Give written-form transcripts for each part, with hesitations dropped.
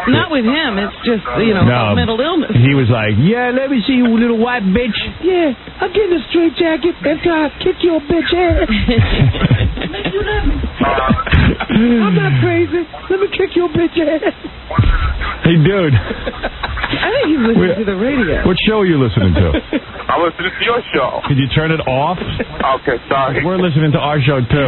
Not with him. It's just, mental illness. He was like, yeah, let me see you, little white bitch. Yeah, I'm getting a straight jacket after I kick your bitch ass. I'm not crazy. Let me kick your bitch ass. Hey, dude. I think he's listening to the radio. What show are you listening to? I'm listening to your show. Could you turn it off? Okay, sorry. We're listening to our show, too.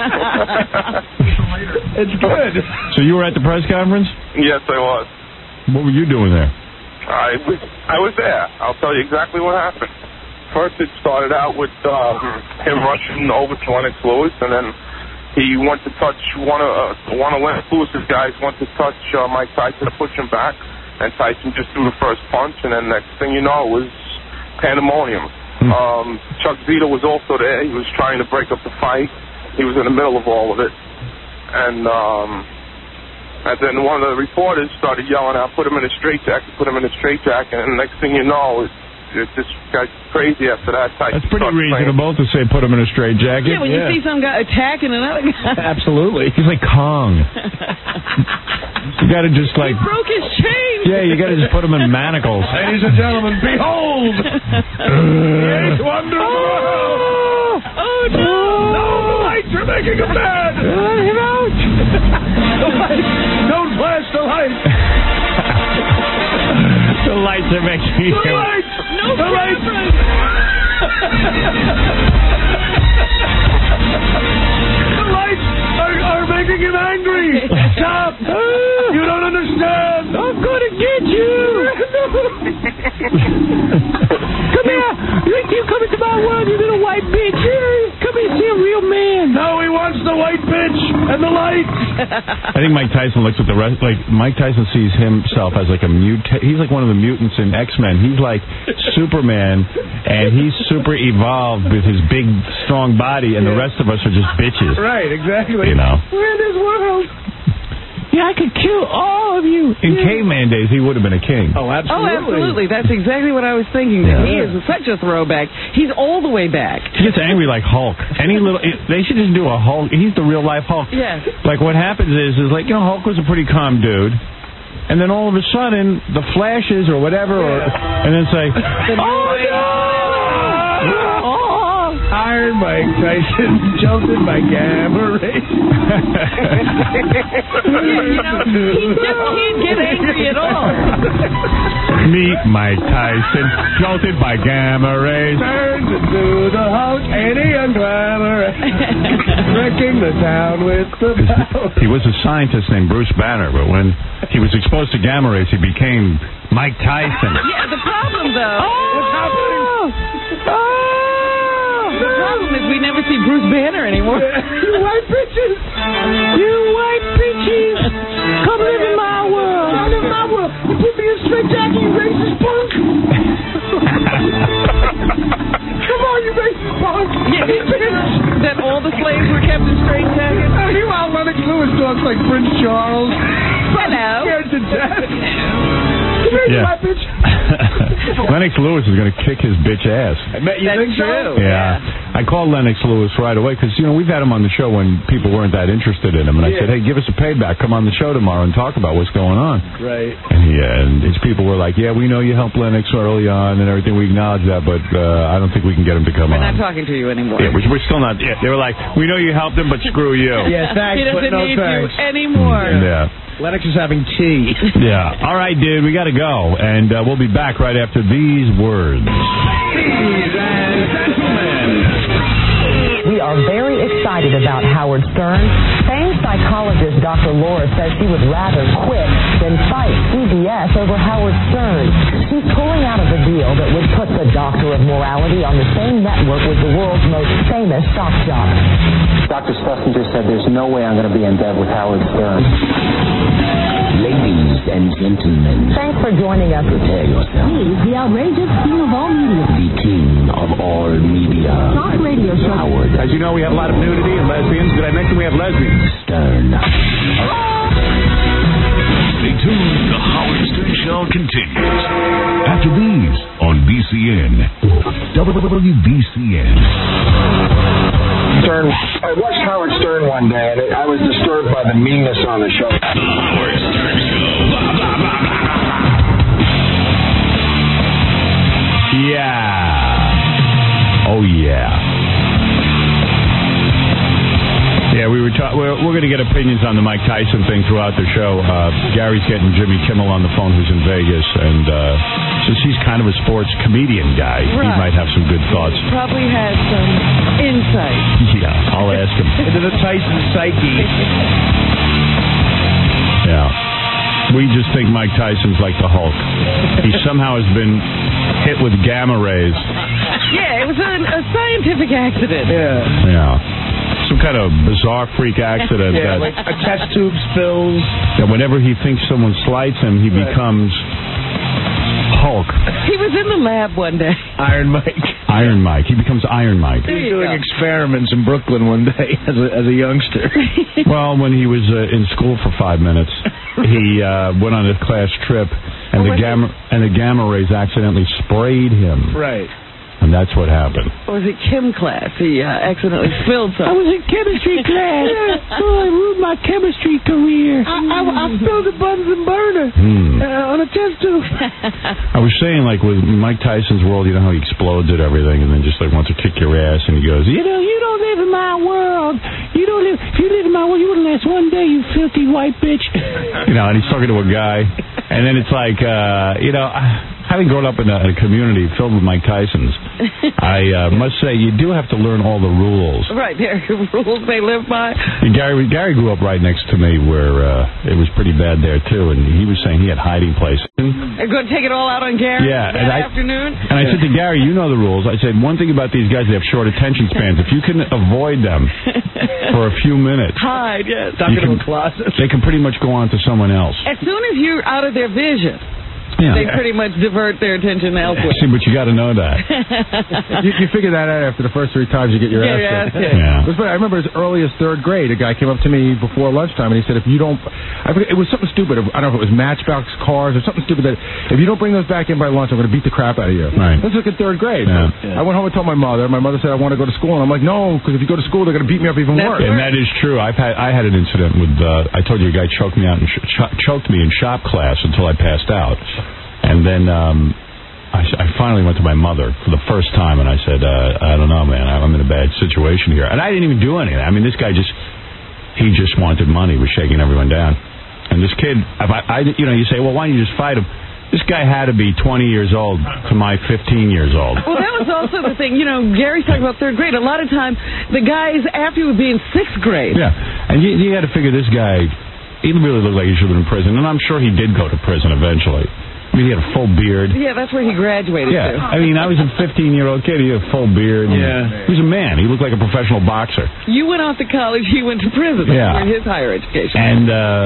It's good. So you were at the press conference? Yes, I was. What were you doing there? I was there. I'll tell you exactly what happened. First, it started out with him rushing over to Lennox Lewis, and then he went to touch one of Lennox Lewis's guys went to touch Mike Tyson to push him back, and Tyson just threw the first punch, and then next thing you know, it was pandemonium. Chuck Zito was also there. He was trying to break up the fight. He was in the middle of all of it, and then one of the reporters started yelling out, "Put him in a straitjacket! Put him in a straitjacket!" And the next thing you know, it just got crazy after that. That's pretty reasonable to say put him in a straitjacket. Yeah, when you see some guy attacking another guy. Absolutely. He's like Kong. You got to just like... He broke his chain. Yeah, you got to just put him in manacles. Ladies and gentlemen, behold! The eighth wonder of the world! Oh, no! No, the lights are making him mad! Let him out! The lights! Don't flash the lights! The lights are making you... The lights! No the lights! The lights are making him angry! Stop! You don't understand! I'm gonna get you! Come here! You come into my world, you little white bitch! Come here, see a real man! No, he wants the white bitch and the lights! I think Mike Tyson looks at the rest... Like, Mike Tyson sees himself as like a mutant. He's like one of the mutants in X-Men. He's like Superman, and he's super evolved with his big, strong body, and the rest of us are just bitches. Right, exactly. You know? We're in this world. Yeah, I could kill all of you. In caveman days, he would have been a king. Oh, absolutely. Oh, absolutely. That's exactly what I was thinking. Yeah. He is such a throwback. He's all the way back. He gets angry like Hulk. They should just do a Hulk. He's the real life Hulk. Yes. Like what happens is like, Hulk was a pretty calm dude. And then all of a sudden, the flashes or whatever, and then say, oh, no! Iron Mike Tyson jumped in my gamma ray. He just can't get angry at all. Meet Mike Tyson, jolted by gamma rays. Turns into the Hulk, and he unglamour, wrecking the town with the power. He was a scientist named Bruce Banner, but when he was exposed to gamma rays, he became Mike Tyson. Yeah, the problem, though... What's happening? The problem is we never see Bruce Banner anymore. You white bitches! You white bitches! Come live in my world! Come live in my world! You put me in a straight jacket, you racist punk! Come on, you racist punk! Yeah, that all the slaves were kept in straight jackets? Oh, you out Lennox Lewis talks like Prince Charles. Hello. Scared to death. Come here, you white bitch! Lennox Lewis is going to kick his bitch ass. You think so? Yeah. I called Lennox Lewis right away because, we've had him on the show when people weren't that interested in him. And I said, hey, give us a payback. Come on the show tomorrow and talk about what's going on. Right. And his people were like, yeah, we know you helped Lennox early on and everything. We acknowledge that, but I don't think we can get him to come on. We're not talking to you anymore. Yeah, we're still not. Yeah, they were like, we know you helped him, but screw you. Yeah, thanks, he doesn't but no need thanks. you anymore. Yeah. Lennox is having tea. Yeah. All right, dude, we got to go. And we'll be back right after these words. Ladies and gentlemen. We are very excited about Howard Stern. Famed psychologist Dr. Laura says she would rather quit than fight CBS over Howard Stern. She's pulling out of a deal that would put the Doctor of Morality on the same network with the world's most famous shock jock. Dr. Schlesinger said there's no way I'm going to be in bed with Howard Stern. Ladies and gentlemen. Thanks for joining us. Prepare yourself. He's the outrageous king of all media. The king of all media. Talk radio show. Howard. As you know, we have a lot of nudity and lesbians. Did I mention we have lesbians? Stern. Stay tuned. The Howard Stern Show continues after these on BCN. WBCN. Stern. I watched Howard Stern one day, and I was disturbed by the meanness on the show. The Howard Stern Show. Blah, blah. going to get opinions on the Mike Tyson thing throughout the show. Gary's getting Jimmy Kimmel on the phone, who's in Vegas, and since he's kind of a sports comedian guy, he might have some good thoughts. Probably has some insight. Yeah, I'll ask him. Into the Tyson psyche. Yeah. We just think Mike Tyson's like the Hulk. He somehow has been hit with gamma rays. Yeah, it was a scientific accident. Yeah. Some kind of bizarre freak accident. Like a test tube spills. That whenever he thinks someone slights him, he becomes Hulk. He was in the lab one day. Iron Mike. He becomes Iron Mike. He was doing experiments in Brooklyn one day as a youngster. Well, when he was in school for 5 minutes, he went on a class trip, and the gamma rays accidentally sprayed him. Right. And that's what happened. Or was it chem class? He accidentally spilled something. I was in chemistry class. Oh, I ruined my chemistry career. I spilled a Bunsen burner on a test tube. I was saying, like, with Mike Tyson's world, you know how he explodes at everything and then just, like, wants to kick your ass, and he goes, You don't live in my world. You don't live. If you live in my world, you wouldn't last one day, you filthy white bitch. You know, and he's talking to a guy, and then it's like, having grown up in a community filled with Mike Tysons, I must say, you do have to learn all the rules. Right, there are rules they live by. Gary grew up right next to me where it was pretty bad there, too, and he was saying he had hiding places. They're going to take it all out on Gary that afternoon? And I said to Gary, you know the rules. I said, one thing about these guys, they have short attention spans. If you can avoid them for a few minutes, hide, yes. Stuck into a closet. They can pretty much go on to someone else. As soon as you're out of their vision, they pretty much divert their attention elsewhere. See, but you got to know that. you figure that out after the first 3 times you get your ass kicked. Yeah. I remember as early as 3rd grade, a guy came up to me before lunchtime and he said, if you don't, I forget, it was something stupid. I don't know if it was Matchbox cars or something stupid, that if you don't bring those back in by lunch, I'm going to beat the crap out of you. Right. This was like in 3rd grade. Yeah. I went home and told my mother. My mother said, I want to go to school. And I'm like, no, because if you go to school, they're going to beat me up even worse. And that is true. I had an incident with, I told you a guy choked me out and choked me in shop class until I passed out. And then I finally went to my mother for the first time, and I said, I don't know, man, I'm in a bad situation here. And I didn't even do anything. I mean, this guy just wanted money, was shaking everyone down. And this kid, you say, well, why don't you just fight him? This guy had to be 20 years old to my 15 years old. Well, that was also the thing. You know, Gary's talking about 3rd grade. A lot of times, the guys after you would be in 6th grade. Yeah, and you got to figure this guy, he really looked like he should have been in prison, and I'm sure he did go to prison eventually. I mean, he had a full beard. Yeah, that's where he graduated to. I mean, I was a 15-year-old kid. He had a full beard. Yeah. He was a man. He looked like a professional boxer. You went off to college. He went to prison. Yeah. For his higher education. And,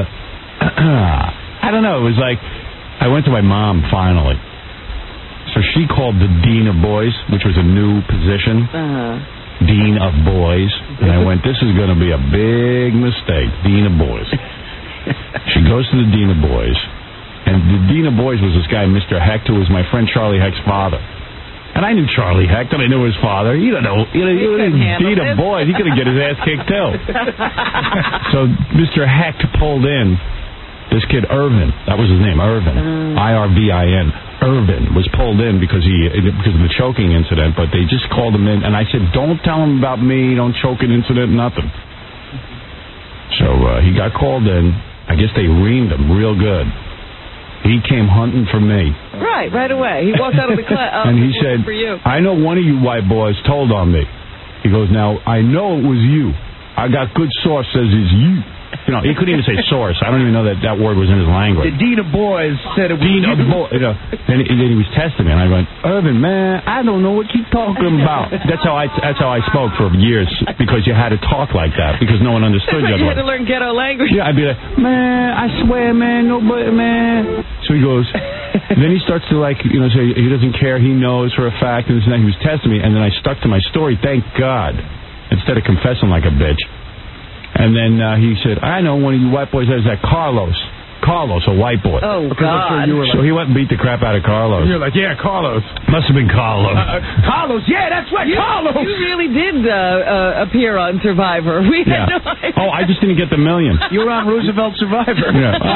I don't know. It was like, I went to my mom, finally. So she called the Dean of Boys, which was a new position. Dean of Boys. And I went, this is going to be a big mistake. Dean of Boys. She goes to the Dean of Boys. And the Dean of Boys was this guy, Mr. Hecht, who was my friend Charlie Hecht's father. And I knew Charlie Hecht, and I knew his father. You don't know. Dean of Boys, he could have get his ass kicked, too. So Mr. Hecht pulled in this kid, Irvin. That was his name, Irvin. Irvin. Irvin was pulled in because of the choking incident, but they just called him in. And I said, don't tell him about me, don't choke an incident, nothing. So he got called in. I guess they reamed him real good. He came hunting for me. Right away. He walked out of the class. And he said, for you. I know one of you white boys told on me. He goes, now, I know it was you. I got good source says it's you. You know, he couldn't even say source. I don't even know that word was in his language. The Dean of Boys said it was Dean of Boys. You know, then he was testing me, and I went, Irvin, man, I don't know what you're talking about. That's how I spoke for years, because you had to talk like that, because no one understood you. You had to learn ghetto language. Yeah, I'd be like, man, I swear, man, nobody, man. So he goes, then he starts to say he doesn't care, he knows for a fact, and then he was testing me, and then I stuck to my story, thank God, instead of confessing like a bitch. And then he said, I know one of you white boys, there's that Carlos, a white boy. Oh, God. So he went and beat the crap out of Carlos. You're like, yeah, Carlos. Must have been Carlos. Carlos, yeah, that's right, Carlos. You really did appear on Survivor. We had no idea. Oh, I just didn't get the million. You were on Roosevelt Survivor. Yeah.